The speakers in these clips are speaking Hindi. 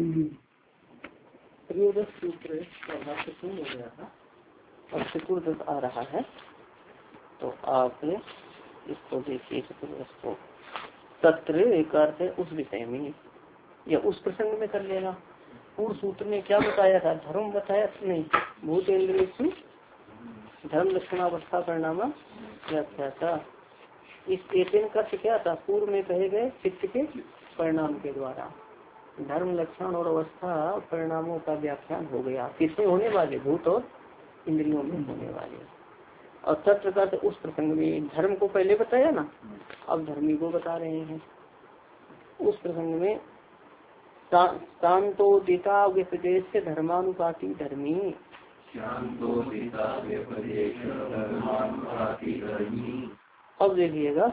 त्रयोदश सूत्र का भाष्य पूर्ण हो गया था और चतुर्दश आ रहा है। तो आप इसको देखिए चतुर्दश को। तत्र एक अर्थ है उस विषय में या उस प्रसंग में कर लेना। पूर्व सूत्र ने क्या बताया था? धर्म बताया नहीं, भूतेन्द्रियेषु धर्म लक्षणावस्था परिणाम व्याख्या था। इस एतेन का क्या था? पूर्व में कहे गए चित्त के परिणाम के द्वारा धर्म लक्षण और अवस्था परिणामों का व्याख्यान हो गया। किसमें होने वाले? भूत और इंद्रियों में होने वाले। और तत्व का उस प्रसंग में धर्म को पहले बताया ना, अब धर्मी को बता रहे हैं। उस प्रसंग में शांतो दिता व्यपदेश से धर्मानुपाती धर्मी। अब देखिएगा,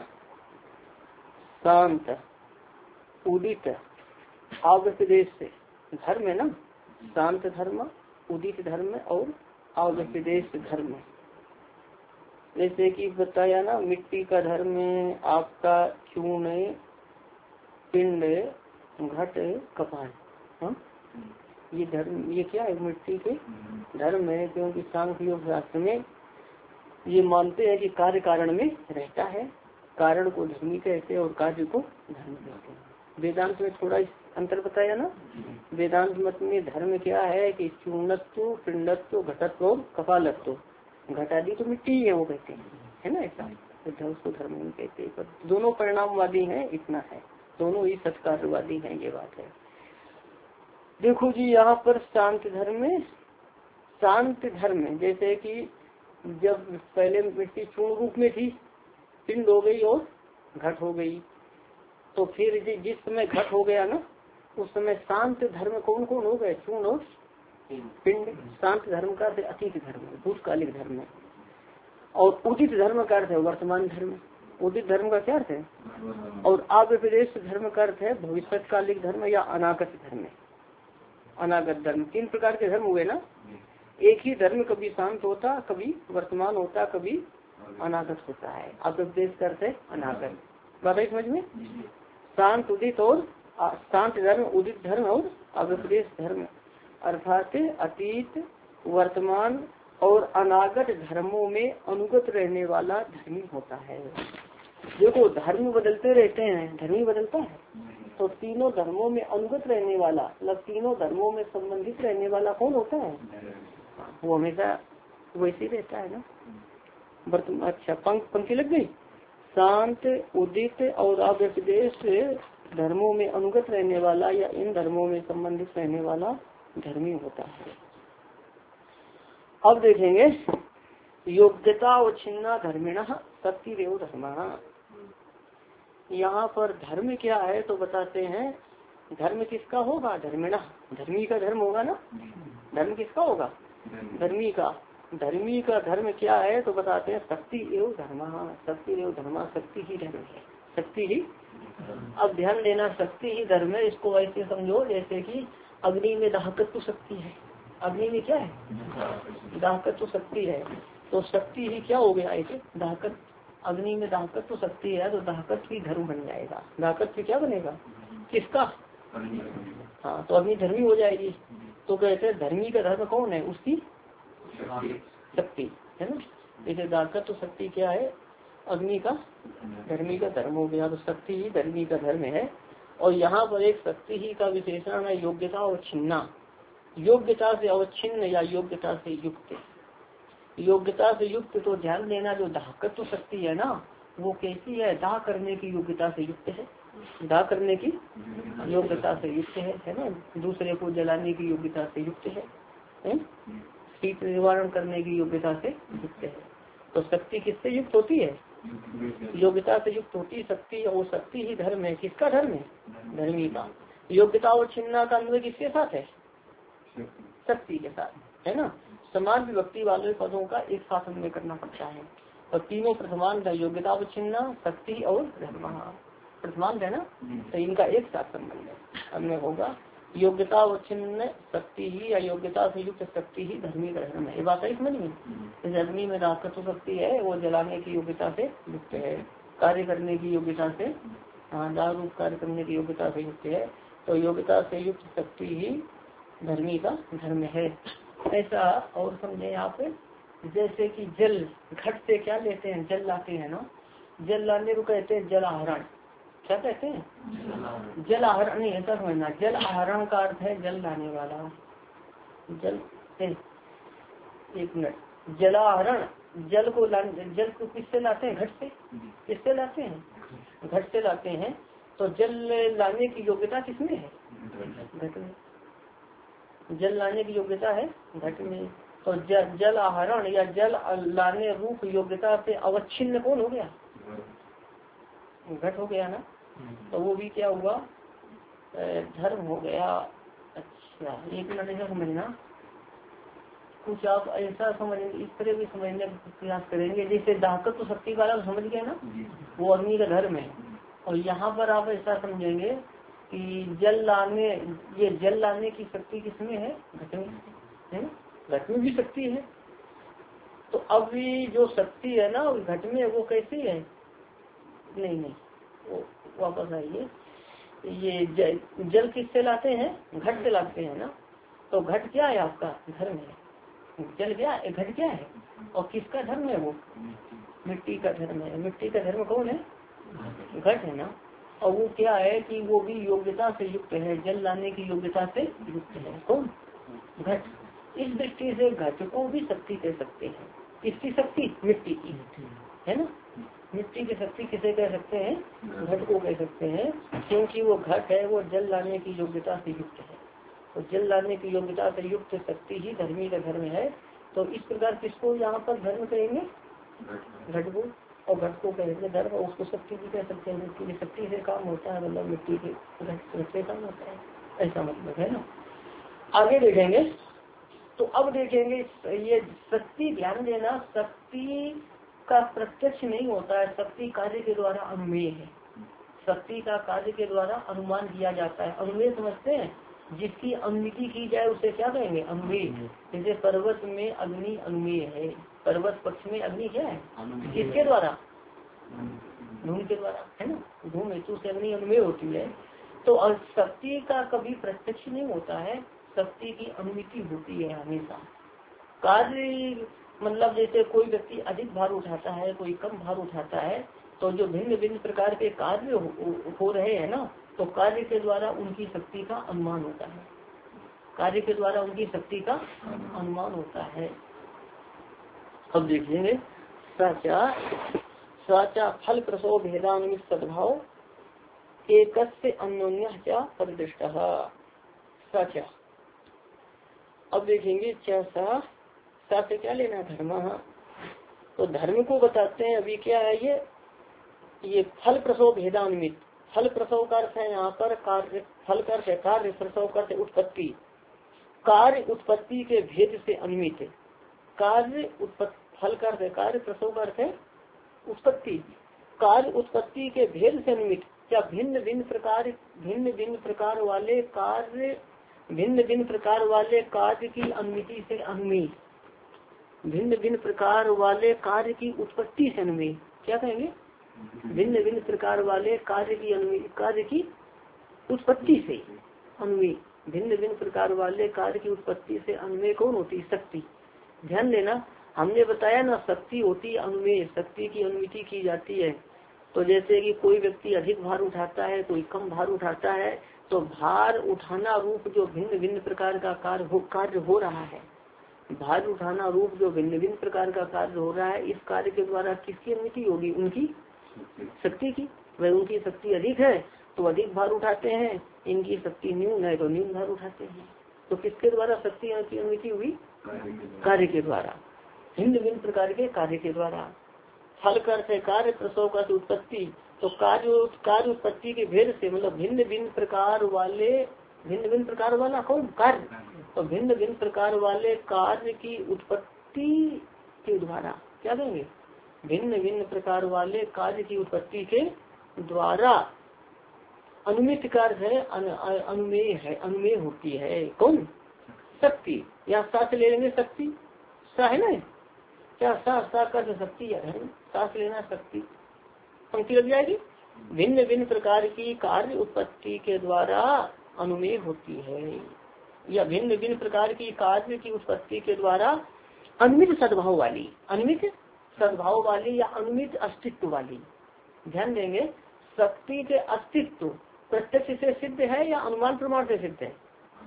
शांत उदित अव्यपदेश से धर्म है ना, शांत धर्म, उदित धर्म और अव्यपदेश धर्म। जैसे कि बताया ना, मिट्टी का धर्म आपका चूर्ण, पिंड, घट, कपाल। हाँ, ये धर्म, ये क्या है? मिट्टी के धर्म है। क्योंकि सांख्य योग शास्त्र में ये मानते हैं कि कार्य कारण में रहता है। कारण को धर्मी कहते हैं और कार्य को धर्म कहते हैं। वेदांत में थोड़ा अंतर बताया ना। वेदांत मत में धर्म क्या है कि चूर्णत्व, पिंडत्व, घटत्व और कपालत्व। घटादी तो मिट्टी ही है वो कहते हैं, है ना। ऐसा उसको धर्म नहीं कहते, पर दोनों परिणामवादी हैं, इतना है। दोनों ही सत्कार्यवादी हैं, ये बात है। देखो जी, यहाँ पर शांत धर्म में, शांत धर्म जैसे कि जब पहले मिट्टी चूर्ण रूप में थी, पिंड हो गई और घट हो गई, तो फिर जिस समय घट हो गया ना, उस समय शांत धर्म कौन कौन हो गए? चूर्ण और पिंड। शांत धर्म का अर्थ अतीत धर्म, भूतकालिक धर्म। और उदित धर्म का अर्थ है वर्तमान धर्म। उदित धर्म का क्या अर्थ है? और अव्यपदेश धर्म का अर्थ है भविष्यकालिक धर्म या अनागत धर्म। अनागत धर्म तीन प्रकार के धर्म हुए ना। एक ही धर्म कभी शांत होता, कभी वर्तमान होता, कभी अनागत होता है। अव्यपदेश का अर्थ है अनागत। बात है समझ में? शांत उदित और शांत धर्म, उदित धर्म और अव्यपदेश धर्म, अर्थात अतीत, वर्तमान और अनागत धर्मों में अनुगत रहने वाला धर्मी होता है। देखो, धर्म बदलते रहते हैं, धर्मी बदलता है। तो तीनों धर्मों में अनुगत रहने वाला, मतलब तीनों धर्मों में संबंधित रहने वाला कौन होता है? वो हमेशा वैसे रहता है ना। वर्तमान, अच्छा पंक्ति लग गई। शांत उदित और अव्यपदेश धर्मों में अनुगत रहने वाला या इन धर्मों में संबंधित रहने वाला धर्मी होता है। अब देखेंगे योग्यता और छिन्ना धर्मिण सत्य रेव धर्म। यहाँ पर धर्म क्या है तो बताते हैं, धर्म किसका होगा? धर्मिण, धर्मी का धर्म होगा ना। धर्म किसका होगा? धर्मी का। धर्मी का धर्म क्या है तो बताते हैं शक्ति एवं धर्म। शक्ति एवं धर्म, शक्ति ही धर्म है। शक्ति ही, अब ध्यान देना, शक्ति ही धर्म है। इसको ऐसे समझो जैसे कि अग्नि में दाहकत्व शक्ति है। अग्नि में क्या है? दाहकत्व शक्ति है। तो शक्ति ही क्या हो गया? ऐसे दाहकत्व, अग्नि में दाहकत्व शक्ति है तो दाहकत्व ही धर्म बन जाएगा। दाहकत्व क्या बनेगा? किसका? हाँ, तो अग्नि धर्मी हो जाएगी। तो कहते हैं धर्मी का धर्म कौन है? उसकी शक्ति है ना। जैसे दाहकत्व शक्ति क्या है? अग्नि का, धर्मी का धर्म हो गया। तो शक्ति ही धर्मी का धर्म है। और यहाँ पर एक शक्ति ही का विशेषण है योग्यता और छिन्ना। योग्यता से अवच्छिन्न या योग्यता से युक्त। योग्यता से युक्त तो ध्यान देना, जो दाहकत्व शक्ति है ना, वो कैसी है? दाह करने की योग्यता से युक्त है। दाह करने की योग्यता से युक्त है ना। दूसरे को जलाने की योग्यता से युक्त है। शीत निवारण करने की योग्यता से युक्त है। तो शक्ति किससे युक्त होती है? योग्यता से युक्त होती शक्ति। और शक्ति ही धर्म है। किसका धर्म है? धर्मी का। योग्यता और छिन्ना का अन्वय किसके साथ है? शक्ति के साथ, है ना। समान विभक्ति वाले पदों का एक साथ अन्वय करना पड़ता है। और तीनों प्रथमांत है, योग्यता और छिन्ना, शक्ति और धर्म। प्रथमांत है ना, तो इनका एक साथ संबंध है, अन्वय होगा। योग्यता और छिन्न शक्ति ही या योग्यता से युक्त शक्ति ही धर्मी का धर्म है। ये बात है समझ में? इस अग्नि में दाहकत्व शक्ति है, वो जलाने की योग्यता से युक्त है, कार्य करने की योग्यता से, दाह रूप कार्य करने की योग्यता से युक्त है। तो योग्यता से युक्त शक्ति ही धर्मी का धर्म है। ऐसा और समझे यहाँ पे, जैसे कि जल घट से क्या लेते हैं, जल लाते हैं ना, जल लाने को कहते हैं जल आहरण। क्या कहते हैं? जल आहरण। नहीं, ऐसा समझना, जल आहरण का अर्थ है जल लाने वाला। जल एक मिनट, जलाहरण, जल को किससे लाते हैं? घट से। किससे लाते हैं? घट से लाते हैं। तो जल लाने की योग्यता किसमें है? घट में। जल लाने की योग्यता है घट में। तो जल आहरण या जल लाने रूप योग्यता से अवच्छिन्न कौन हो गया? घट हो गया ना। तो वो भी क्या हुआ? धर्म हो गया। अच्छा, एक मिनट ऐसा समझना, कुछ आप ऐसा समझेंगे, इस तरह भी समझने का प्रयास करेंगे। जैसे दाहकत्व शक्ति का अलग समझ गए ना, वो अग्नि का धर्म है। और यहाँ पर आप ऐसा समझेंगे कि जल लाने, ये जल लाने की शक्ति किसमें है? घट में है ना। घट में भी शक्ति है। तो अब जो शक्ति है ना घट में, वो कैसी है? नहीं, वो वापस आइए। ये जल किससे लाते हैं? घट से लाते हैं ना। तो घट क्या है? आपका धर्म है। जल क्या है? घट क्या है? और किसका धर्म है? वो मिट्टी का धर्म है। मिट्टी का धर्म कौन है? घट है ना। और वो क्या है कि वो भी योग्यता से युक्त है, जल लाने की योग्यता से युक्त है। कौन? घट। इस दृष्टि से घट को भी शक्ति कह सकते हैं। किसकी शक्ति? मिट्टी की, है ना। मिट्टी की शक्ति किसे कह सकते हैं? घट को कह सकते हैं, क्योंकि वो घट है, वो जल लाने की योग्यता से युक्त है। तो जल लाने की योग्यता से युक्त शक्ति ही धर्मी का धर्म है। तो इस प्रकार किसको यहाँ पर धर्म कहेंगे? घट को। और घट को कहेंगे धर्म, और उसको शक्ति भी कह सकते हैं। मिट्टी की शक्ति से काम होता है, मतलब मिट्टी के घट से काम होता है, ऐसा मतलब है ना। आगे देखेंगे। तो अब देखेंगे ये शक्ति, ध्यान देना, शक्ति का प्रत्यक्ष नहीं होता है, शक्ति कार्य के द्वारा अनुमेय है। शक्ति का कार्य के द्वारा अनुमान किया जाता है। अनुमेय समझते हैं? जिसकी अनुमिति की जाए उसे क्या कहेंगे? अनुमेय। जैसे पर्वत में अग्नि अनुमेय है। पर्वत पक्ष में अग्नि क्या है? किसके द्वारा? धूम के द्वारा, है ना। धूम हेतु से अग्नि अनुमेय होती है। तो शक्ति का कभी प्रत्यक्ष नहीं होता है, शक्ति की अनुमिति होती है हमेशा। कार्य मतलब जैसे कोई व्यक्ति अधिक भार उठाता है, कोई कम भार उठाता है, तो जो भिन्न भिन्न प्रकार के कार्य हो रहे हैं ना, तो कार्य के द्वारा उनकी शक्ति का अनुमान होता है। कार्य के द्वारा उनकी शक्ति का अनुमान होता है। अब देखेंगे, साचा फल प्रसव भेदानुमित सद्भाव एकस्य अन्योन्य परिदृष्ट। साचा, अब देखेंगे सा से क्या लेना? धर्म। तो धर्म को बताते हैं अभी। क्या है ये फल प्रसव भेदान्वित। फल प्रसव का अर्थ है यहाँ पर कार्य, फल का अर्थ है कार्य, प्रसव का अर्थ है उत्पत्ति। कार्य उत्पत्ति के भेद से अन्वित। कार्य उत्पत्ति, फल का अर्थ है कार्य, प्रसव का अर्थ है उत्पत्ति। कार्य उत्पत्ति के भेद से अन्वित। क्या भिन्न भिन्न प्रकार वाले कार्य, भिन्न भिन्न प्रकार वाले कार्य की अनुमिति से अन्वय, भिन्न भिन्न प्रकार वाले कार्य की उत्पत्ति से अन्वय। क्या कहेंगे? भिन्न भिन्न प्रकार वाले कार्य की उत्पत्ति से अन्वय। भिन्न भिन्न प्रकार वाले कार्य की उत्पत्ति से अन्वय कौन होती है? शक्ति। ध्यान देना, हमने बताया ना, शक्ति होती है अनुमेय, शक्ति की अनुमिति की जाती है। तो जैसे कि कोई व्यक्ति अधिक भार उठाता है, कोई कम भार उठाता है, तो भार उठाना रूप जो भिन्न भिन्न प्रकार का कार्य हो रहा है, भार उठाना रूप जो भिन्न भिन्न प्रकार का कार्य हो रहा है, इस कार्य के द्वारा किसकी अनुमति होगी? उनकी शक्ति की। वह उनकी शक्ति अधिक है तो अधिक भार उठाते हैं, इनकी शक्ति न्यून है तो न्यून भार उठाते हैं। तो किसके द्वारा शक्ति की अनुमति हुई? कार्य के द्वारा, भिन्न भिन्न प्रकार के कार्य के द्वारा। फल का अर्थ है कार्य, प्रसव का उत्पत्ति। तो कार्य उत्पत्ति के भेद से, मतलब भिन्न भिन्न प्रकार वाला कौन? कार्य। तो भिन्न भिन्न प्रकार वाले कार्य की उत्पत्ति के द्वारा क्या कहेंगे? भिन्न भिन्न प्रकार वाले कार्य की उत्पत्ति के द्वारा अनुमित कार्य है, अनुमेय है, अनुमेय होती है कौन? शक्ति। या साथ ले लेंगे शक्ति, सा है ना, क्या सा कर शक्ति है, सांस लेना शक्ति, पंक्ति लग जाएगी। भिन्न भिन्न प्रकार की कार्य उत्पत्ति के द्वारा अनुमेय होती है, या भिन्न भिन्न प्रकार की कार्य की उत्पत्ति के द्वारा अनुमित सद्भाव वाली, अनुमित सद्भाव वाली या अनुमित अस्तित्व वाली। ध्यान देंगे, शक्ति के अस्तित्व प्रत्यक्ष से सिद्ध है या अनुमान प्रमाण से सिद्ध है?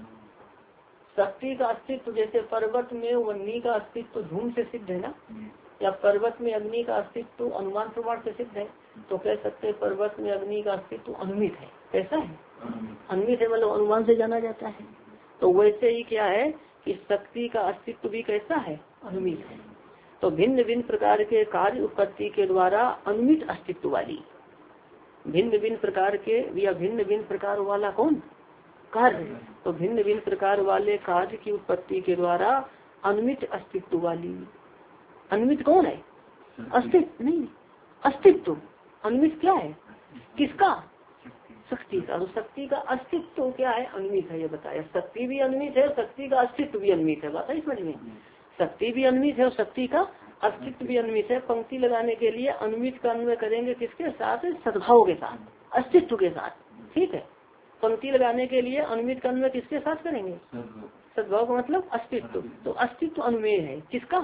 शक्ति का अस्तित्व, जैसे पर्वत में वन्नी का अस्तित्व धूम से सिद्ध है ना, या पर्वत में अग्नि का अस्तित्व अनुमान प्रमाण से सिद्ध है, तो कह सकते हैं पर्वत में अग्नि का अस्तित्व अनुमित है। कैसा है? अनुमित है, मतलब अनुमान से जाना जाता है। तो वैसे ही क्या है कि शक्ति का अस्तित्व भी कैसा है? अनुमित है। तो भिन्न भिन्न प्रकार के कार्य उत्पत्ति के द्वारा अनुमित अस्तित्व वाली, भिन्न भिन्न प्रकार के या भिन्न भिन्न प्रकार वाला कौन? कार्य। तो भिन्न भिन्न प्रकार वाले कार्य की उत्पत्ति के द्वारा अनुमित अस्तित्व वाली। अनुमित कौन है? अस्तित्व नहीं, अस्तित्व। अनुमित क्या है? किसका? शक्ति का। तो शक्ति का अस्तित्व क्या है? अनुमित है, ये बताया। शक्ति भी अनुमित है, शक्ति का अस्तित्व भी अनुमित है। बात है समझ में? शक्ति भी अनुमित है और शक्ति का अस्तित्व भी अनुमित है। पंक्ति लगाने के लिए अनुमित का अन्वय करेंगे किसके साथ? सद्भाव के साथ, अस्तित्व के साथ। ठीक है, पंक्ति लगाने के लिए अनुमित का अन्वय किसके साथ करेंगे? सद्भाव का मतलब अस्तित्व। तो अस्तित्व अनुमेय है किसका?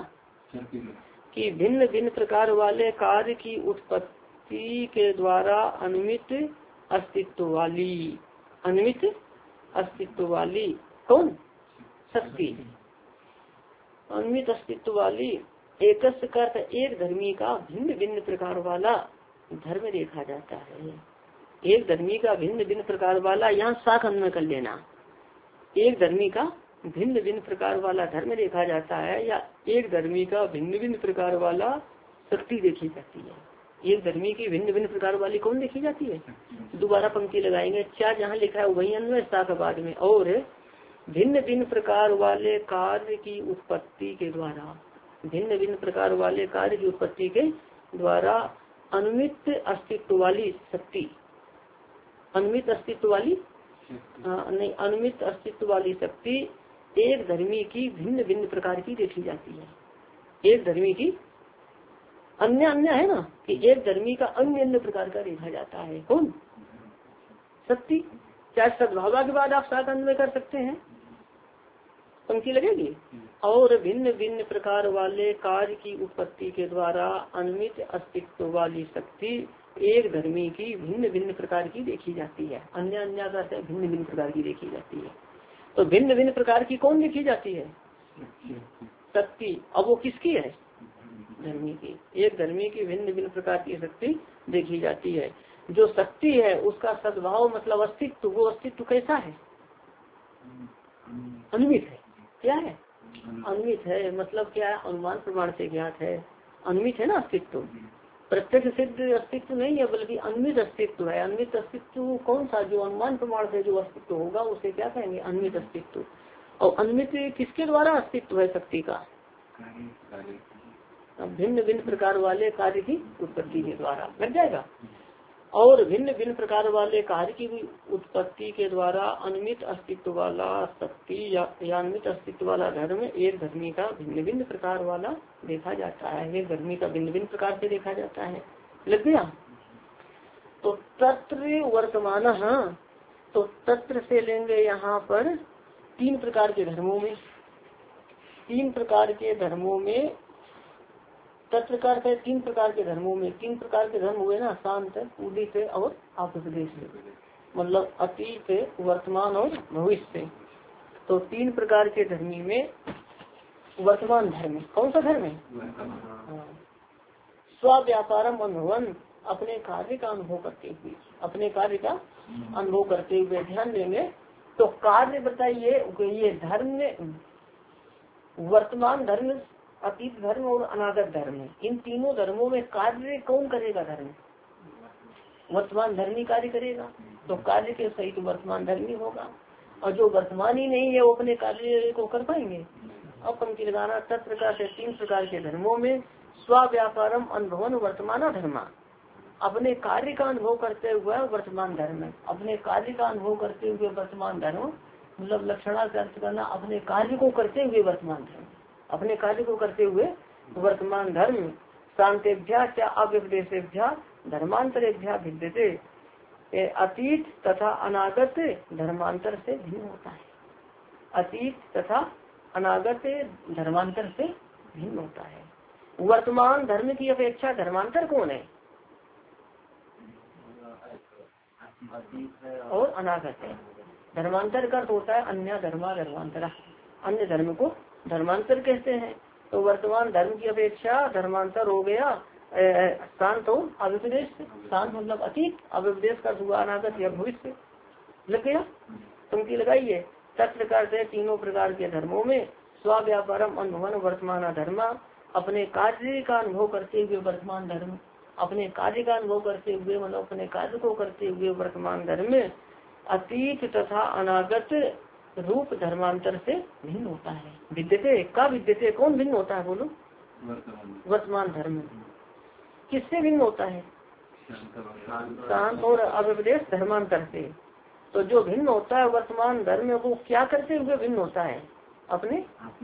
कि भिन्न भिन्न प्रकार वाले कार्य की उत्पत्ति के द्वारा अनुमित अस्तित्व वाली, अनुमित अस्तित्व वाली कौन? शक्ति। अनुमित अस्तित्व वाली एकस्य का एक धर्मी का भिन्न भिन्न प्रकार वाला धर्म देखा जाता है। एक धर्मी का भिन्न भिन्न प्रकार वाला, यहाँ शाख अन्वय कर लेना। एक धर्मी का भिन्न भिन्न प्रकार वाला धर्म देखा जाता है, या एक धर्मी का भिन्न भिन्न प्रकार वाला शक्ति देखी जाती है। एक धर्मी की भिन्न भिन्न प्रकार वाली कौन देखी जाती है? दोबारा पंक्ति लगाएंगे, चार जहाँ लिखा है वही अन्वय, शाख बाद में। और भिन्न भिन्न प्रकार वाले कार्य की उत्पत्ति के द्वारा, भिन्न भिन्न प्रकार वाले कार्य की उत्पत्ति के द्वारा अनुमित अस्तित्व वाली शक्ति, अनुमित अस्तित्व वाली नहीं, अनुमित अस्तित्व वाली शक्ति एक धर्मी की भिन्न भिन्न प्रकार की देखी जाती है। एक धर्मी की अन्य अन्य है ना, कि एक धर्मी का अन्य अन्य प्रकार का देखा जाता है। कौन? शक्ति। चाहे सद्भाव के बाद आप शाख अन्वय कर सकते हैं, पंक्ति लगेगी। और भिन्न भिन्न प्रकार वाले कार्य की उत्पत्ति के द्वारा अनुमित अस्तित्व वाली शक्ति एक धर्मी की भिन्न भिन्न प्रकार की देखी जाती है। अन्य अन्य का भिन्न भिन्न प्रकार की देखी जाती है। तो भिन्न भिन्न प्रकार की कौन देखी जाती है? शक्ति। अब वो किसकी है? धर्मी की। एक धर्मी की भिन्न भिन्न प्रकार की शक्ति देखी जाती है। जो शक्ति है उसका सद्भाव मतलब अस्तित्व, वो अस्तित्व कैसा है? अनुमित है। क्या है? अनुमित है, मतलब क्या है? अनुमान प्रमाण से ज्ञात है। अनुमित है ना अस्तित्व, प्रत्यक्ष सिद्ध अस्तित्व नहीं है, बल्कि अनुमित अस्तित्व है। अनुमित अस्तित्व कौन सा? जो अनुमान प्रमाण से जो अस्तित्व होगा उसे क्या कहेंगे? अनुमित अस्तित्व। और अनुमित किसके द्वारा अस्तित्व है शक्ति का? भिन्न भिन्न प्रकार वाले कार्य की उत्पत्ति के द्वारा। लग जाएगा। और भिन्न भिन्न प्रकार वाले कार्य की उत्पत्ति के द्वारा अनुमित अस्तित्व वाला शक्ति या अनुमित अस्तित्व वाला धर्म एक धर्मी का भिन्न भिन्न प्रकार वाला देखा जाता है। एक धर्मी का भिन्न भिन्न प्रकार से देखा जाता है। लग गया। तो तत्र वर्तमान, तो तत्र से लेंगे यहाँ पर तीन प्रकार के धर्मों में, तीन प्रकार के धर्मों में तत्र का अर्थ है तीन प्रकार के धर्मों में। तीन प्रकार के धर्म हुए ना, शांत, उदित और आत्मोपदेश, मतलब अतीत, वर्तमान और भविष्य। तो तीन प्रकार के धर्मी में वर्तमान धर्म कौन सा धर्म है? स्व्यापारम अनुभवन, अपने कार्य का अनुभव करते हुए, अपने कार्य का अनुभव करते हुए। ध्यान देंगे तो कार्य बताइए, ये धर्म वर्तमान धर्म, अतीत धर्म और अनागत धर्म, इन तीनों धर्मों में कार्य कौन करेगा? धर्म वर्तमान धर्मी कार्य करेगा। तो कार्य के सहित वर्तमान धर्मी होगा। और जो वर्तमान ही नहीं है वो अपने कार्य को कर पाएंगे? अब पंक्ति लगाना, तत्प्रकार से तीन प्रकार के धर्मों में स्व्यापारम अनुभवन वर्तमान धर्म, अपने कार्य का अनुभव करते हुए वर्तमान धर्म, अपने कार्य का अनुभव करते हुए वर्तमान धर्म, मतलब लक्षणार्थ अर्थ करना, अपने कार्य को करते हुए वर्तमान धर्म, अपने कार्य को करते हुए वर्तमान धर्म। शांतेभ्या क्या अव्यपदेशेभ्या धर्मांतरेभ्या भिद्यते, अतीत तथा अनागत धर्मांतर से भिन्न होता है। अतीत तथा अनागत धर्मांतर से भिन्न होता है। वर्तमान धर्म की अपेक्षा धर्मांतर कौन है? और अनागत है। धर्मांतर का अर्थ होता है अन्य धर्मा धर्मांतरा, अन्य धर्म को धर्मांतर कहते हैं। तो वर्तमान धर्म की अपेक्षा धर्मांतर हो गया शांत और अव्यपदेश। शांत मतलब अतीत, अव्यपदेश का हुआ अनागत या भविष्य। लग गया? तुमकी लगाइए। तत्प्रकार से तीनों प्रकार के धर्मों में स्वाव्यापारम अनुभवन वर्तमान धर्म, अपने कार्य का अनुभव करते हुए वर्तमान धर्म, अपने कार्य का अनुभव करते हुए मतलब अपने कार्य को करते हुए वर्तमान धर्म में अतीत तथा अनागत रूप धर्मांतर से भिन्न होता है। विद्यते का विद्यते कौन भिन्न होता है? बोलो। वर्तमान धर्म किससे भिन्न होता है? शांत और अव्यपदेश धर्मांतर से। तो जो भिन्न होता है वर्तमान धर्म वो क्या करते हुए भिन्न होता है? अपने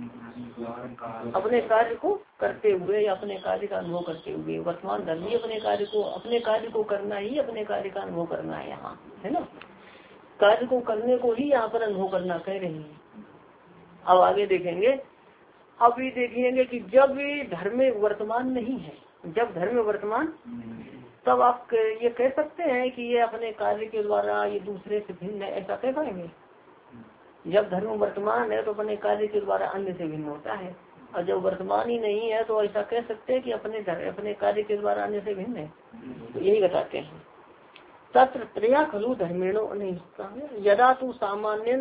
कार्य को करते हुए या अपने कार्य का अनुभव करते हुए। वर्तमान धर्म ही अपने कार्य को करना ही अपने कार्य का अनुभव करना है यहाँ, है ना। कार्य को करने को ही यहाँ पर अनुभव करना कह रहे हैं। अब आगे देखेंगे। अभी देखेंगे कि जब धर्म वर्तमान नहीं है, जब धर्म वर्तमान, तब आप ये कह सकते हैं कि ये अपने कार्य के द्वारा ये दूसरे से भिन्न है, ऐसा कह पाएंगे? जब धर्म वर्तमान है तो अपने कार्य के द्वारा अन्य से भिन्न होता है, और जब वर्तमान ही नहीं है तो ऐसा कह सकते हैं कि अपने कार्य के द्वारा अन्य से भिन्न है। तो यही बताते हैं। तत्र त्रया खलु धर्मेणो नहीं यदा तू सामान्य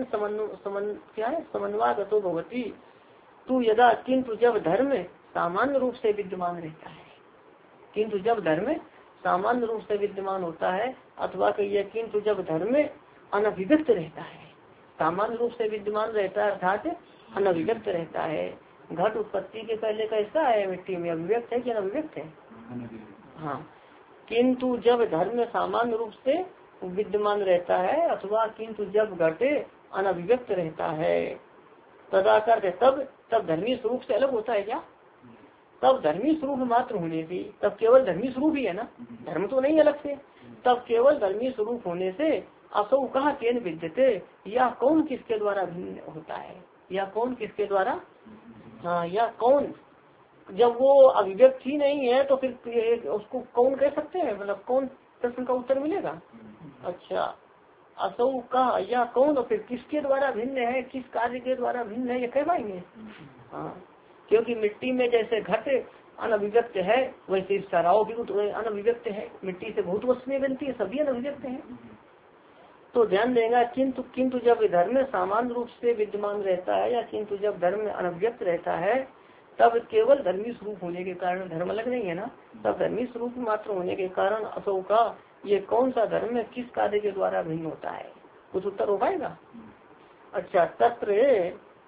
समन्वयगतो भवति तू यदा, किंतु जब धर्म सामान्य रूप से विद्यमान रहता है, किंतु जब धर्म सामान्य रूप से विद्यमान होता है, अथवा कहिए किंतु जब धर्म अनभिव्यक्त रहता है, सामान्य रूप से विद्यमान रहता है अर्थात अनभिव्यक्त रहता है। घट उत्पत्ति के पहले कैसा है? मिट्टी में अभिव्यक्त है कि अनभिव्यक्त है? हाँ। किंतु जब धर्म सामान्य रूप से विद्यमान रहता है, अथवा किंतु जब घट अनभिव्यक्त रहता है, तदाकर तब धर्मी स्वरूप से अलग होता है क्या? तब धर्मी स्वरूप मात्र होने से, तब केवल धर्मी स्वरूप ही है ना, धर्म तो नहीं अलग से। तब केवल धर्मी स्वरूप होने से असौ कहा केन विद्यते, या कौन किसके द्वारा भिन्न होता है, या कौन किसके द्वारा, हाँ, या कौन, जब वो अभिव्यक्त ही नहीं है तो फिर उसको कौन कह सकते हैं? मतलब कौन प्रश्न का उत्तर मिलेगा। अच्छा, असौ का या कौन, और फिर किसके द्वारा भिन्न है, किस कार्य के द्वारा भिन्न है, ये कह पाएंगे? हाँ, क्योंकि मिट्टी में जैसे घट अनभिव्यक्त है वैसे सराव भी अनभिव्यक्त है, मिट्टी से बहुत वस्तुएं बनती है, सभी अनभिव्यक्त है। तो ध्यान देगा किंतु जब धर्म सामान्य रूप से विद्यमान रहता है, या किंतु जब धर्म अनभिव्यक्त रहता है, तब केवल धर्मी स्वरूप होने के कारण, धर्म अलग नहीं है ना, तब धर्मी स्वरूप मात्र होने के कारण असौ का ये कौन सा धर्म किस कार्य के द्वारा भिन्न होता है? कुछ उत्तर हो पाएगा? अच्छा, तत्र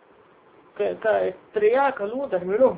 त्रया खलु धर्मिणो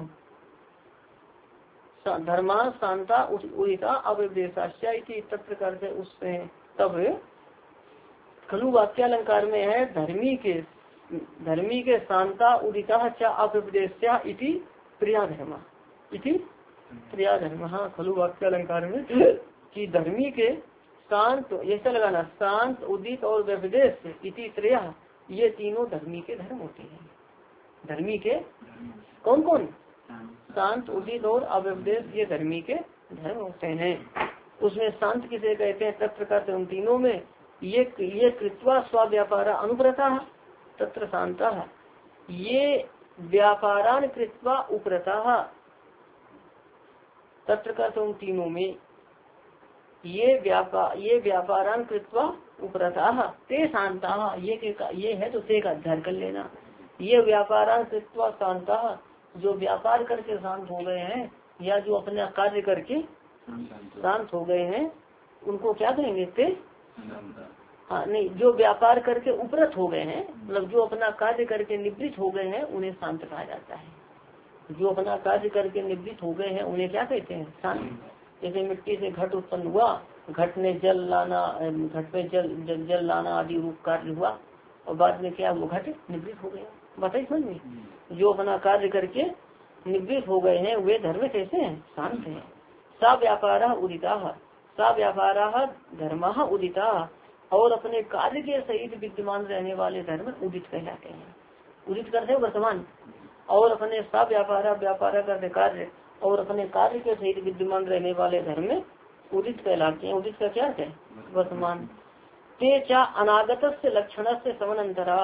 धर्मा शांता उदिता अव्यपदेशाश्च इति तत्र करते उससे। तब खलु वाक्यालंकार में है धर्मी के शांता उदिता च अव्यपदेशा इति प्रिया धर्मा, इति प्रिया धर्म। हाँ, खलु वाक्यालंकार में कि धर्मी के शांत, ऐसा लगाना, शांत उदित और व्यपदेश इति त्रया, ये तीनों धर्मी के धर्म होते हैं। धर्मी के कौन कौन? शांत उदित और अव्यपदेश, ये धर्मी के धर्म होते हैं। उसमें शांत किसे कहते हैं? तत्प्रकार से उन तीनों में ये कृत्वा स्वाव्यापारा अनुव्रता तत्र शांता, ये व्यापारान कृत्वा उपरता, तत्प्रकार से उन तीनों में ये व्यापारान कृत्वा उपरता ते शांता, ये है तो ते का अध्ययन कर लेना। ये व्यापारान कृत्वा शांता, जो व्यापार करके शांत हो गए हैं, या जो अपना कार्य करके शांत हो गए हैं, उनको क्या कहेंगे? ते, हाँ नहीं, जो व्यापार करके उपरत हो गए हैं, मतलब जो अपना कार्य करके निवृत्त हो गए हैं, उन्हें शांत कहा जाता है। जो अपना कार्य करके निवृत्त हो गए हैं उन्हें क्या कहते हैं? शांत। जैसे मिट्टी से घट उत्पन्न हुआ, घट ने जल लाना, घट पे जल लाना आदि रूप कार्य हुआ, और बाद में क्या, वो घट निवृत्त हो गया। बताइए समझ में? जो अपना कार्य करके निवृत्त हो गए हैं वे धर्म कैसे हैं? शांत है। सा व्यापारा उदिता, सा व्यापारा धर्म उदिता, और अपने कार्य के सहित विद्यमान रहने वाले धर्म उदित कहलाते हैं। उदित करते वर्तमान, और अपने सा व्यापारा, व्यापारा करते कार्य, और अपने कार्य के सहित विद्यमान रहने वाले धर्म उदित कहलाते हैं। उदित का क्या है? वर्तमान। ते चा अनागत से लक्षण से समनंतरा,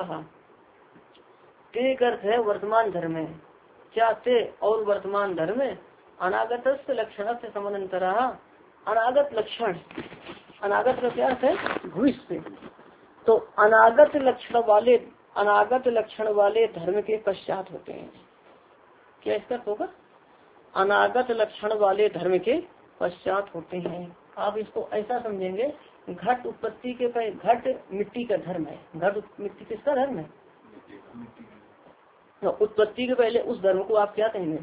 ते अर्थ है वर्तमान धर्म, क्या ते और वर्तमान धर्म अनागत से लक्षण से समनंतरा, अनागत लक्षण, अनागत का क्या है? भविष्य। तो अनागत लक्षण वाले, अनागत लक्षण वाले धर्म के पश्चात होते हैं। क्या इसका होगा? अनागत लक्षण वाले धर्म के पश्चात होते हैं। आप इसको ऐसा समझेंगे, घट उत्पत्ति के पहले, घट मिट्टी का धर्म है। घट मिट्टी किसका धर्म है? तो उत्पत्ति के पहले उस धर्म को आप क्या कहेंगे?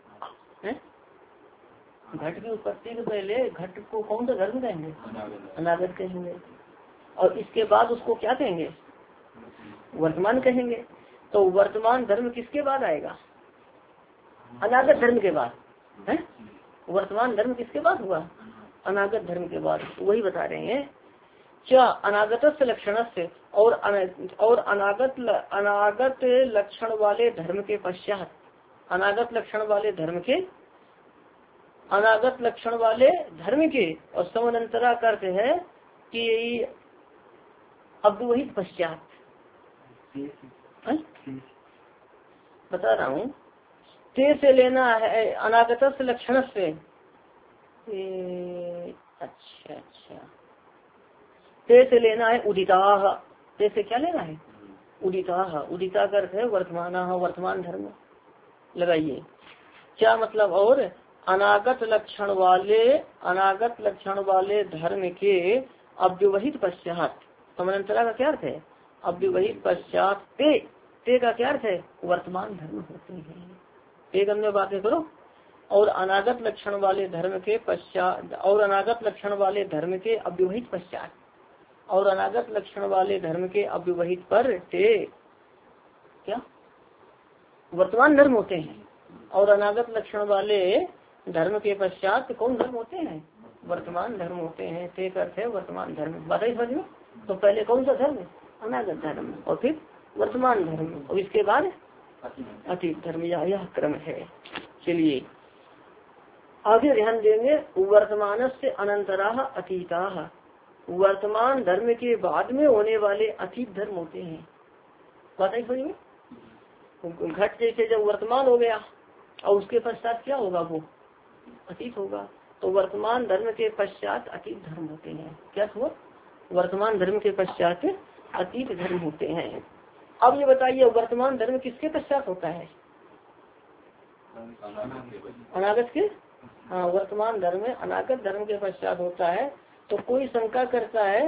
घट की उत्पत्ति के पहले घट को कौन सा धर्म कहेंगे? अनागत कहेंगे। और इसके बाद उसको क्या कहेंगे? वर्तमान कहेंगे। तो वर्तमान धर्म किसके बाद आएगा? अनागत धर्म के बाद है। वर्तमान धर्म किसके बाद हुआ? अनागत धर्म के बाद। वही बता रहे हैं, क्या अनागत से लक्षण से और अनागत लक्षण वाले धर्म के पश्चात, अनागत लक्षण वाले धर्म के, अनागत लक्षण वाले धर्म के, और समानांतरा करते हैं कि अद्वैत पश्चात। बता रहा हूँ, ते से लेना है अनागत से लक्षण से। अच्छा, ते से लेना है उदिता, ते से क्या लेना है? उदिता। उदिता का अर्थ है वर्तमान, वर्तमान धर्म लगाइए। क्या मतलब? और अनागत लक्षण वाले धर्म के अव्यवहित पश्चात, समानांतरा का क्या अर्थ है? अव्यवहित पश्चात ते का क्या अर्थ है? वर्तमान धर्म होते हैं। एक अन्य बातें करो। और अनागत लक्षण वाले धर्म के पश्चात, और अनागत लक्षण वाले धर्म के अव्यवहित पश्चात, और अनागत लक्षण वाले धर्म के अव्यवहित पर ते क्या? वर्तमान धर्म होते हैं। और अनागत लक्षण वाले धर्म के पश्चात कौन धर्म होते हैं? वर्तमान धर्म होते हैं। ते अर्थ है वर्तमान धर्म। बात ही समझ में। तो पहले कौन सा धर्म? अनागत धर्म, और फिर वर्तमान धर्म, और इसके बाद अतीत धर्म। यह क्रम है। चलिए आगे ध्यान देंगे। वर्तमान से अनंतरा अतीता, वर्तमान धर्म के बाद में होने वाले अतीत धर्म होते हैं। बात ही समझ में। घट जैसे जब वर्तमान हो गया और उसके पश्चात क्या होगा? वो अतीत होगा। तो वर्तमान धर्म के पश्चात अतीत धर्म होते हैं। क्या हुआ? वर्तमान धर्म के पश्चात अतीत धर्म होते हैं। अब ये बताइए, वर्तमान धर्म किसके पश्चात होता है? अनागत के। हाँ, वर्तमान धर्म अनागत धर्म के पश्चात होता है। तो कोई शंका करता है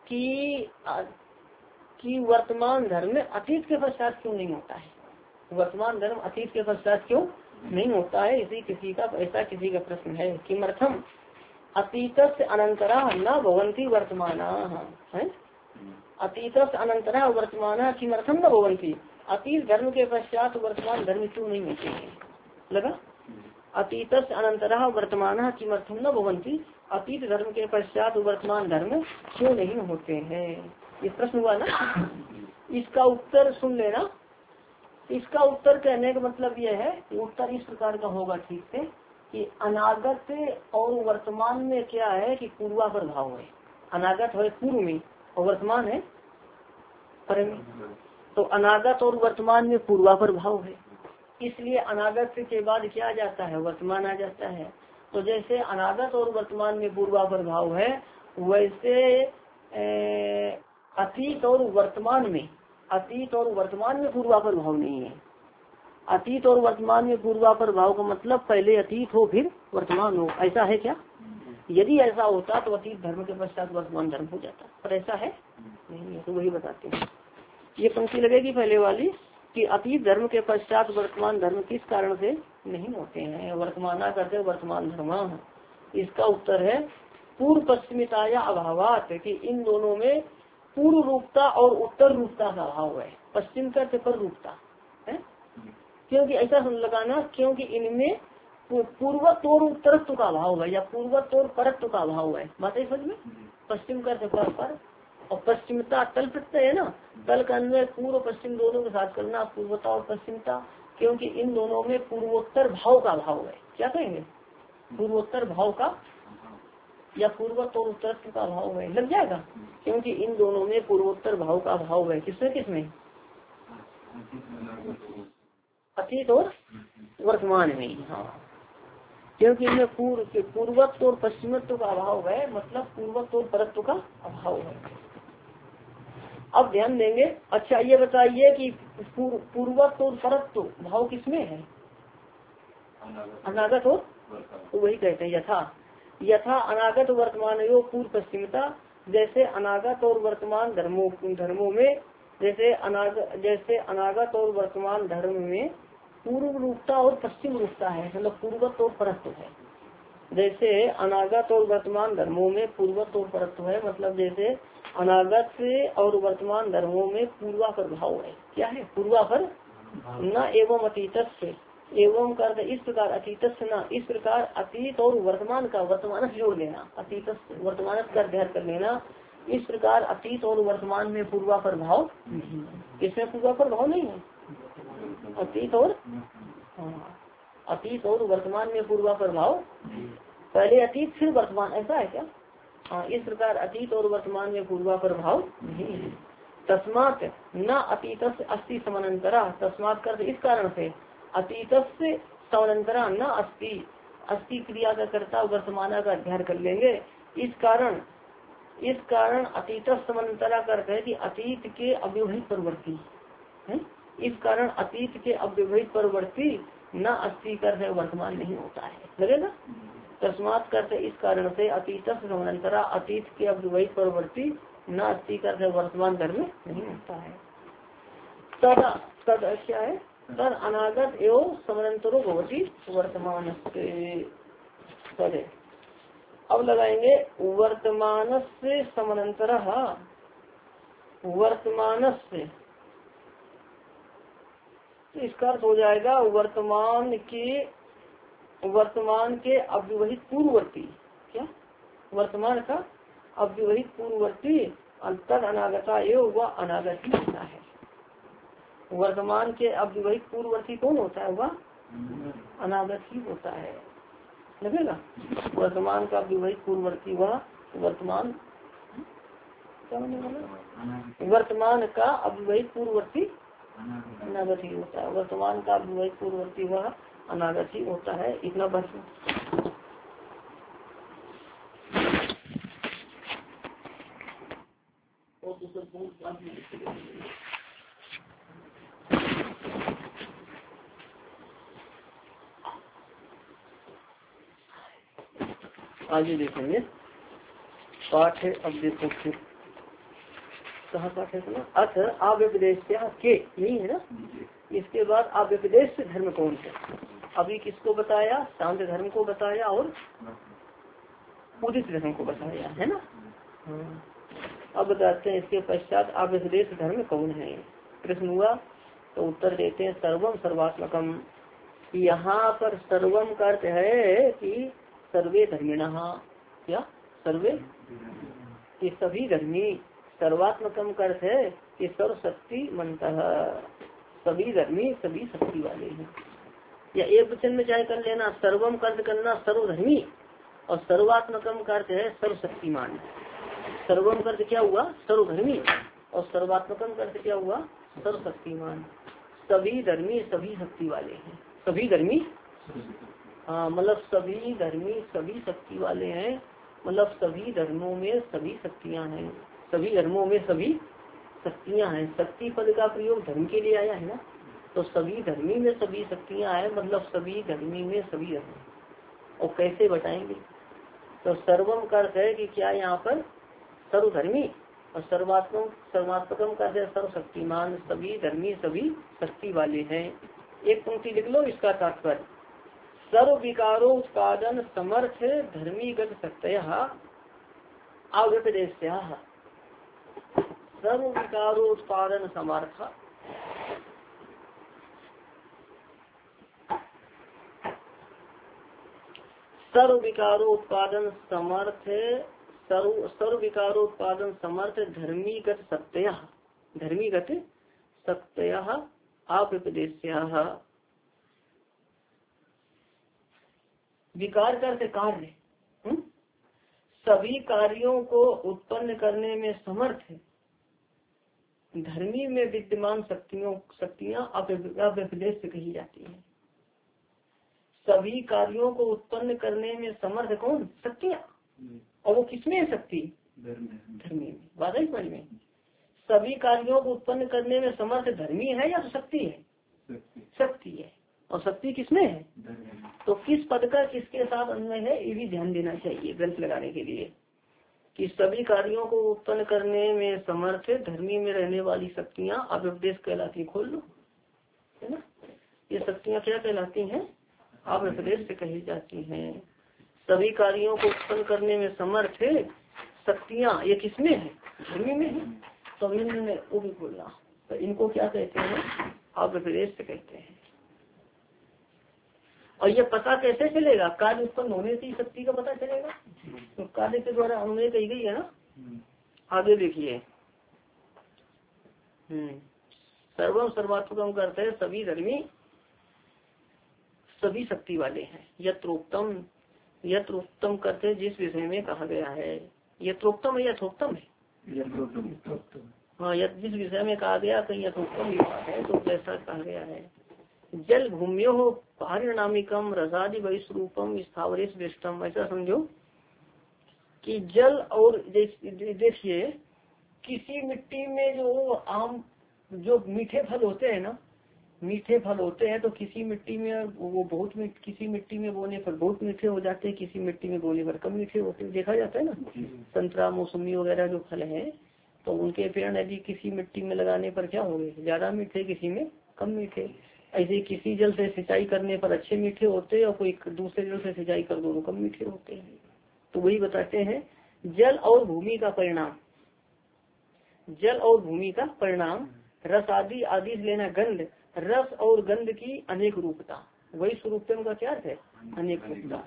कि वर्तमान धर्म अतीत के पश्चात क्यों नहीं होता है? वर्तमान धर्म अतीत के पश्चात क्यों नहीं होता है? किसी का प्रश्न है। किमर्थम अतीत से अनंतरा न भवंती वर्तमान है। अतीत से अनंतरा वर्तमान किमर्थम न भवंती, अतीत धर्म के पश्चात वर्तमान धर्म क्यों नहीं होते हैं? लगा? अतीत से अनंतरा वर्तमान किमर्थम न भवंती, अतीत धर्म के पश्चात वर्तमान धर्म क्यों नहीं होते हैं? ये प्रश्न हुआ ना। इसका उत्तर सुन लेना। इसका उत्तर कहने का मतलब यह है, उत्तर इस प्रकार का होगा ठीक से, कि अनागत और वर्तमान में क्या है कि पूर्वापर भाव है। अनागत है पूर्व में और वर्तमान है पर में। तो अनागत और वर्तमान में पूर्वापर भाव है, इसलिए अनागत के बाद क्या आ जाता है? वर्तमान आ जाता है। तो जैसे अनागत और वर्तमान में पूर्वापर भाव है, वैसे अतीत और वर्तमान में पूर्वापर भाव नहीं है। अतीत और वर्तमान में पूर्वापर भाव का मतलब पहले अतीत हो फिर वर्तमान हो, ऐसा है क्या? यदि ऐसा होता तो अतीत धर्म के पश्चात वर्तमान धर्म हो जाता, पर ऐसा है नहीं है। तो वही बताते हैं। ये पंक्ति लगेगी पहले वाली कि अतीत धर्म के पश्चात वर्तमान धर्म किस कारण से नहीं होते हैं? वर्तमान करते वर्तमान धर्म। इसका उत्तर है पूर्व पश्चिमिता या अभावात, कि इन दोनों में पूर्व रूपता और उत्तर रूपता का अभाव है। पश्चिम करते पर रूपता है, क्योंकि ऐसा हम लगाना, क्योंकि इनमें पूर्वत्व और उत्तरत्व का अभाव है या पूर्वत्व और परत्व का अभाव है। बात है समझ में। पश्चिम का पर और पश्चिमता तल प्रत्यय है ना, तल का अन्वय पूर्व पश्चिम दोनों के साथ करना, पूर्वता और पश्चिमता, क्योंकि इन दोनों में पूर्वोत्तर भाव का अभाव है। क्या कहेंगे? पूर्वोत्तर भाव का या पूर्वोत्तर और उत्तरत्व का अभाव है, लग जाएगा, क्योंकि इन दोनों में पूर्वोत्तर भाव का अभाव है। किसमें किसमें? अतीत और वर्तमान में। हाँ, क्योंकि इनमें पूर्वत्व और पश्चिमत्व का अभाव है, मतलब पूर्वत्व और परत्व का अभाव है। अब ध्यान देंगे। अच्छा ये बताइए कि पूर्वत्व और परत्व भाव किसमें है? अनागत और, तो वही कहते हैं यथा यथा अनागत वर्तमान योग पूर्व पश्चिमता। जैसे अनागत और वर्तमान धर्मों में जैसे अनागत और वर्तमान धर्म में पूर्व रूपता और पश्चिम रूपता है, मतलब पूर्वत्व और परत्व है। जैसे अनागत और वर्तमान धर्मों में पूर्वत्व और परत्व है, मतलब जैसे अनागत और वर्तमान धर्मों में पूर्वापर भाव है। क्या है? पूर्वापर न एवं अतीत से एवं कर इस प्रकार अतीत न, इस प्रकार अतीत और वर्तमान का वर्तमान जोड़ लेना, अतीत वर्तमान का अध्ययन कर लेना। इस प्रकार अतीत और वर्तमान में पूर्वापर भाव नहीं है। इसमें पूर्वापर भाव नहीं है। अतीत और अतीत और वर्तमान में पूर्वापर भाव, पहले अतीत फिर वर्तमान, ऐसा है क्या? हाँ, इस प्रकार अतीत और वर्तमान में पूर्वापर भाव नहीं है। तस्मात् न अतीत अस्ति समानांतरा, तस्मात् कर इस कारण से अतीत से समानांतरा न अस्ति, अस्ति क्रिया का कर्ता वर्तमान का अध्ययन कर लेंगे। इस कारण अतीत समानांतरा करते है कि अतीत के अव्यवहित परवर्ती है। इस कारण अतीत के अव्यवहित परवर्ती न अस्ति करते वर्तमान नहीं होता है, लगेगा। तस्मात् करते इस कारण से अतीत समानांतरा, अतीत के अव्यवहित परवर्ती न अस्ति करते वर्तमान धर्म नहीं होता है। तद क्या है? तद अनागत एवं समानांतरो भवति वर्तमान से। अब लगाएंगे वर्तमान से समानांतर, वर्तमान से, तो इसका अर्थ हो जाएगा वर्तमान के अव्यवहित पूर्ववर्ती। क्या? वर्तमान का अव्यवहित पूर्ववर्ती अंतर अनागता एवं वह अनागत ही होता है। वर्तमान के अव्यवहित पूर्ववर्ती कौन होता है? वह अनागत ही होता है, लगेगा। वर्तमान का अव्यवहित पूर्ववर्ती वह वर्तमान, क्या मैंने बोला? वर्तमान का अव्यवहित पूर्ववर्ती अनागत ही होता है। वर्तमान का अव्यवहित पूर्ववर्ती वह अनागत ही होता है। इतना बस। आगे देखेंगे पाठ है। अब देखो फिर कहाँ पाठ है सुना। अथ अव्यपदेश के नहीं है ना। इसके बाद अव्यपदेश धर्म कौन है? अभी किसको बताया? शांत धर्म को बताया और उदित धर्म को बताया है ना। अब बताते हैं इसके पश्चात अव्यपदेश धर्म कौन है। प्रश्न हुआ तो उत्तर देते हैं सर्वम सर्वात्मकम। यहाँ पर सर्वम का अर्थ है कि सर्वे धर्मिणः, क्या सर्वे ये सभी धर्मी, सर्वात्मकम का अर्थ है कि सर्वशक्ति मंतः, सभी धर्मी सभी शक्ति वाले हैं। या एक वचन में चाहे कर लेना, सर्वम का अर्थ करना सर्वधर्मी और सर्वात्मकम का अर्थ है सर्वशक्तिमान। सर्वम का अर्थ क्या हुआ? सर्वधर्मी और सर्वात्मकम का अर्थ क्या हुआ? सर्वशक्तिमान। सभी धर्मी सभी शक्ति वाले हैं। सभी धर्मी, हाँ मतलब सभी धर्मी सभी शक्ति वाले हैं, मतलब सभी धर्मों में सभी शक्तियाँ हैं। सभी धर्मों में सभी शक्तियाँ हैं। शक्ति पद का प्रयोग धर्म के लिए आया है ना, तो सभी धर्मी में सभी शक्तियाँ हैं, मतलब सभी धर्मी में सभी धर्म। और कैसे बताएंगे? तो सर्वम का अर्थ है कि क्या यहाँ पर सर्वधर्मी और सर्वात्मकम का अर्थ है सर्वशक्तिमान। सभी धर्मी सभी शक्ति वाले हैं। एक पंक्ति लिख लो इसका तात्पर्य। सर्व विकारो उत्पादन समर्थ धर्मी गत शक्तयः अव्यपदेश्याः। सर्व विकारो उत्पादन समर्थ, सर्व विकारोत्पादन समर्थ सर्व विकारोत्पादन समर्थ धर्मीगत सत्य अव्यपदेश्याः। विकार करते कार्य सभी कार्यों को उत्पन्न करने में समर्थ धर्मी में विद्यमान शक्तियां अव्यपदेश कही जाती है। सभी कार्यों को उत्पन्न करने में समर्थ कौन? शक्तियां। और वो किसमें है शक्ति? धर्मी में। बात है समझ में? सभी कार्यों को उत्पन्न करने में समर्थ धर्मी है या तो शक्ति है? शक्ति है। और शक्ति किसमें है? तो किस पद का किसके साथ अन्वय है ये भी ध्यान देना चाहिए ग्रंथ लगाने के लिए, कि सभी कार्यों को उत्पन्न करने में समर्थ धर्मी में रहने वाली शक्तियां अव्यपदेश कहलाती। खोल लो, है ना। ये शक्तियां क्या कहलाती हैं? अव्यपदेश से कही जाती हैं। सभी कार्यों को उत्पन्न करने में समर्थ शक्तियां ये किसमें है? धर्मी में है। तो निम्न में वो भी बोलना, तो इनको क्या कहते हैं? अव्यपदेश से कहते हैं। और ये पता कैसे चलेगा? कार्य उत्पन्न होने से ही शक्ति का पता चलेगा। तो कार्य के द्वारा अनुमेय कही गई है ना। आगे देखिए, सर्वम सर्वात्मकम करते हैं सभी धर्मी सभी शक्ति वाले हैं। यत्रोक्तम करते जिस विषय में कहा गया है। यत्रोक्तम है यथोक्तम है? हाँ, जिस विषय में कहा गया कहीं यथोक्तम है तो कैसा कहा गया है? जल भूम्यो पारिणामिकम रसादि वैश्वरूपम स्थावरेश दृष्टम। ऐसा समझो कि जल और देखिए किसी मिट्टी में जो आम जो मीठे फल होते हैं ना, मीठे फल होते हैं तो किसी मिट्टी में वो बहुत किसी मिट्टी में बोने पर बहुत मीठे हो जाते हैं, किसी मिट्टी में बोने पर कम मीठे होते हैं। देखा जाता है ना। संतरा मौसमी वगैरह जो फल हैं तो उनके पेड़ यदि किसी मिट्टी में लगाने पर क्या होंगे? ज्यादा मीठे, किसी में कम मीठे। ऐसे किसी जल से सिंचाई करने पर अच्छे मीठे होते हैं और कोई दूसरे जल से सिंचाई कर दो तो कम मीठे होते हैं। तो वही बताते हैं जल और भूमि का परिणाम, जल और भूमि का परिणाम रस आदि आदि लेना गंध, रस और गंध की अनेक रूपता। वही स्वरूपम का क्या है? अनेक रूपता।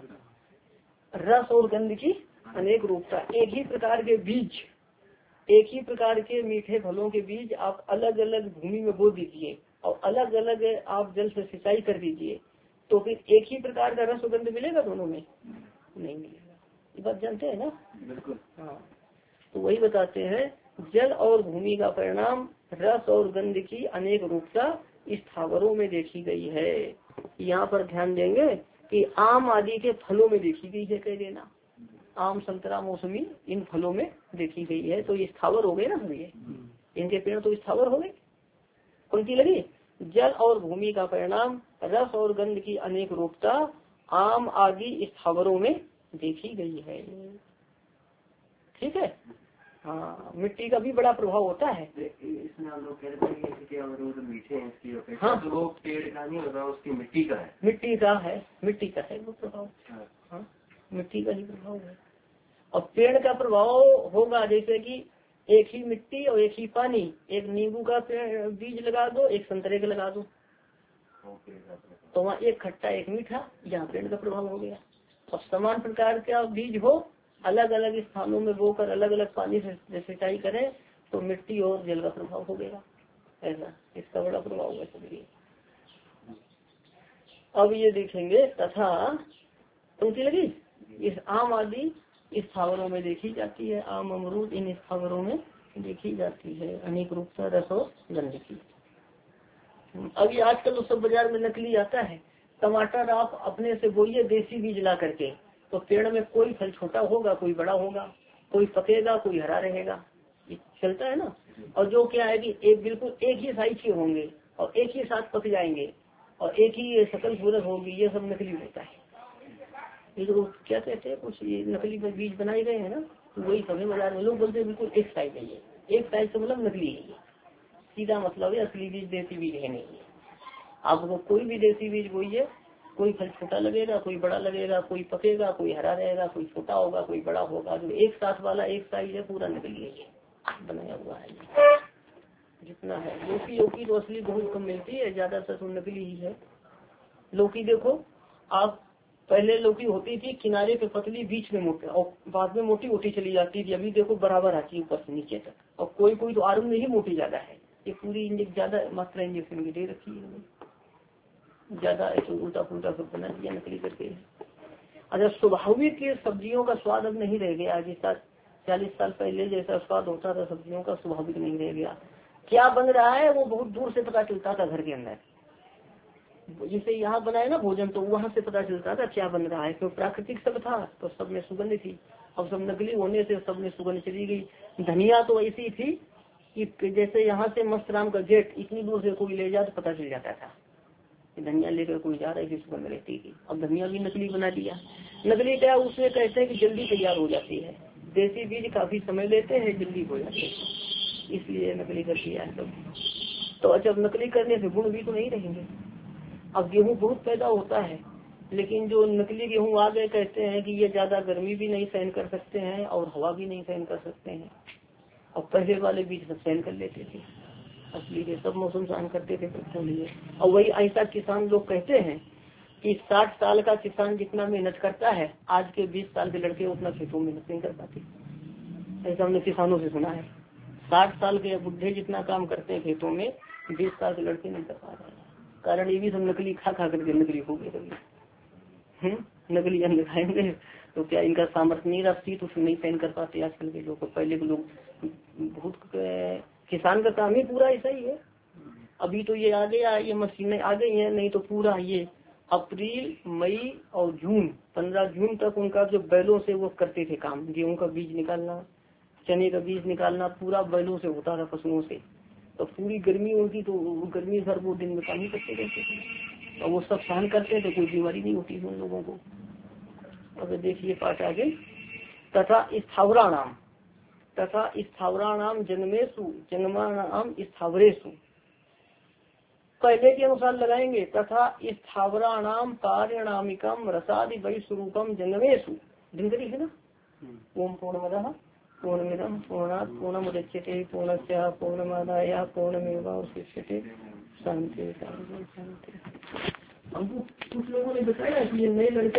रस और गंध की अनेक रूपता। एक ही प्रकार के बीज, एक ही प्रकार के मीठे फलों के बीज आप अलग अलग भूमि में बो दीजिए और अलग अलग आप जल से सिंचाई कर दीजिए तो फिर एक ही प्रकार का रस और गंध मिलेगा? दोनों में नहीं मिलेगा। ये बात जानते हैं ना। बिल्कुल। हाँ, तो वही बताते हैं जल और भूमि का परिणाम रस और गंध की अनेक रूपता स्थावरों में देखी गई है। यहाँ पर ध्यान देंगे कि आम आदि के फलों में देखी गई है। कह देना आम संतरा मौसमी इन फलों में देखी गई है। तो ये स्थावर हो गए ना सब, ये इनके पेड़ तो स्थावर हो गए। पंक्ति लगी, जल और भूमि का परिणाम रस और गंध की अनेक रूपता आम आदि स्थावरों में देखी गई है। ठीक है। हाँ, मिट्टी का भी बड़ा प्रभाव होता है। इसमें हम लोग कहते हैं कि अमरूद मीठे हैं इसकी अपेक्षा। हाँ, तो वो पेड़ का नहीं होगा, उसकी मिट्टी का है। मिट्टी का है, मिट्टी का है वो प्रभाव। हाँ, मिट्टी का ही प्रभाव है। और पेड़ का प्रभाव होगा जैसे कि एक ही मिट्टी और एक ही पानी, एक नींबू का बीज लगा दो, एक संतरे का लगा दो तो वहाँ एक खट्टा एक मीठा, यहाँ पेड़ का प्रभाव हो गया। और समान प्रकार का बीज हो अलग अलग स्थानों में बोकर अलग अलग पानी से सिंचाई करें तो मिट्टी और जल का प्रभाव हो गया। ऐसा इसका बड़ा प्रभाव है सभी। अब ये देखेंगे तथा पंक्ति लगी, इस आम आदि स्थावरों में देखी जाती है। आम अमरूद इन स्थावरों में देखी जाती है अनेक रूपता रस और गंध की। अभी आजकल तो सब बाजार में नकली आता है। टमाटर आप अपने से बोइए देसी बीज ला करके तो पेड़ में कोई फल छोटा होगा, कोई बड़ा होगा, कोई पकेगा, कोई हरा रहेगा, चलता है ना। और जो क्या है कि एक बिल्कुल एक ही साइज के होंगे और एक ही साथ पक जाएंगे और एक ही शकल सूरत होगी, ये सब नकली होता है। ये जो क्या कहते हैं कुछ ये नकली बीज बनाए गए हैं ना, तो वही सभी बाजार में लोग बोलते हैं बिल्कुल एक साइज है। ये एक साइज से मतलब नकली है, सीधा मतलब है असली बीज देसी बीज है नहीं। आपको कोई भी देसी बीज बोइए, कोई फल छोटा लगेगा, कोई बड़ा लगेगा, कोई पकेगा, कोई हरा रहेगा, कोई छोटा होगा, कोई बड़ा होगा। जो एक साथ वाला एक साइज है पूरा नकली है, ये बनाया हुआ है। जितना है लौकी तो असली बहुत कम मिलती है, ज्यादातर तो नकली ही है। लौकी देखो आप पहले लौकी होती थी किनारे पे पतली, बीच में मोटी, और बाद में मोटी होती चली जाती थी। अभी देखो बराबर आती है ऊपर से नीचे तक, और कोई कोई तो आरंभ में ही मोटी ज्यादा है। ये पूरी ज्यादा मात्रा इंजेक्शन की दे रखी है, ज्यादा उल्टा पुल्टा सब बना दिया नकली करके। अच्छा, स्वाभाविक सब्जियों का स्वाद अब नहीं रह गया। आज 40 साल पहले जैसा स्वाद होता था सब्जियों का, स्वाभाविक नहीं रह गया। क्या बन रहा है वो बहुत दूर से पता चलता था, घर के अंदर जिसे यहाँ बनाए ना भोजन, तो वहाँ से पता चलता था क्या बन रहा है, क्यों प्राकृतिक सब था तो सब में सुगंध थी। अब सब नकली होने से सब में सुगंध चली गई। धनिया तो ऐसी थी कि जैसे यहाँ से मस्तराम का गेट इतनी दूर से कोई ले जाए तो पता चल जाता था कि धनिया लेकर कोई जा रहा है, सुगंध रहती थी। अब धनिया भी नकली बना दिया। नकली क्या, उसमें कहते हैं कि जल्दी तैयार हो जाती है, देसी बीज काफी समय लेते हैं, जल्दी हो जाते हैं, इसलिए नकली कर दिया है सब। तो जब नकली करने से गुण भी तो नहीं रहेंगे। अब गेहूं बहुत पैदा होता है, लेकिन जो नकली गेहूं आ गए कहते हैं कि ये ज्यादा गर्मी भी नहीं सहन कर सकते हैं और हवा भी नहीं सहन कर सकते हैं। और पहले वाले बीज सब सहन कर लेते थे, असली के सब मौसम सहन करते थे पत्तों लिए। और वही ऐसा किसान लोग कहते हैं कि 60 साल का किसान जितना मेहनत करता है, आज के 20 साल के लड़के उतना खेतों में मेहनत नहीं कर पाते। ऐसा हमने किसानों से सुना है। 60 साल के बुढ़े जितना काम करते हैं खेतों में, 20 साल के लड़के नहीं कर पा रहे हैं। कारण ये भी सब नकली खा खा करके नकली हो गए कभी। नकली अन्न खाएंगे तो क्या इनका सामर्थ्य नहीं रखती, तो नहीं सहन कर पाते आजकल के लोग। पहले के लोग बहुत, किसान का काम ही पूरा ऐसा ही है। अभी तो ये आ गया, ये मशीनें आ गई हैं, नहीं तो पूरा ये अप्रैल मई और जून 15 जून तक उनका जो बैलों से वो करते थे काम, गेहूं का बीज निकालना, चने का बीज निकालना, पूरा बैलों से होता था, पशुओं से। तो पूरी गर्मी उनकी, तो गर्मी भर वो दिन में काम ही करते रहते थे, और वो सब सहन करते थे, कोई बीमारी नहीं होती उन लोगों को। अब देखिए पाठ आगे, तथा स्थावराणाम जन्मेशु जन्मानाम स्थावरेशु, पहले के अनुसार लगाएंगे। तथा स्थावराणाम पारिणामिकम रसादि वही स्वरूपम जन्मेशु, दिनकरी है ना। ओम पूर्णमदः पूर्णमिदं पूर्णात् पूर्णमुदच्यते पूर्णस्य पूर्णमादाय पूर्णमेवावशिष्यते। शांति शांति शांति। हमको कुछ लोगों ने बताया कि ये नए लड़के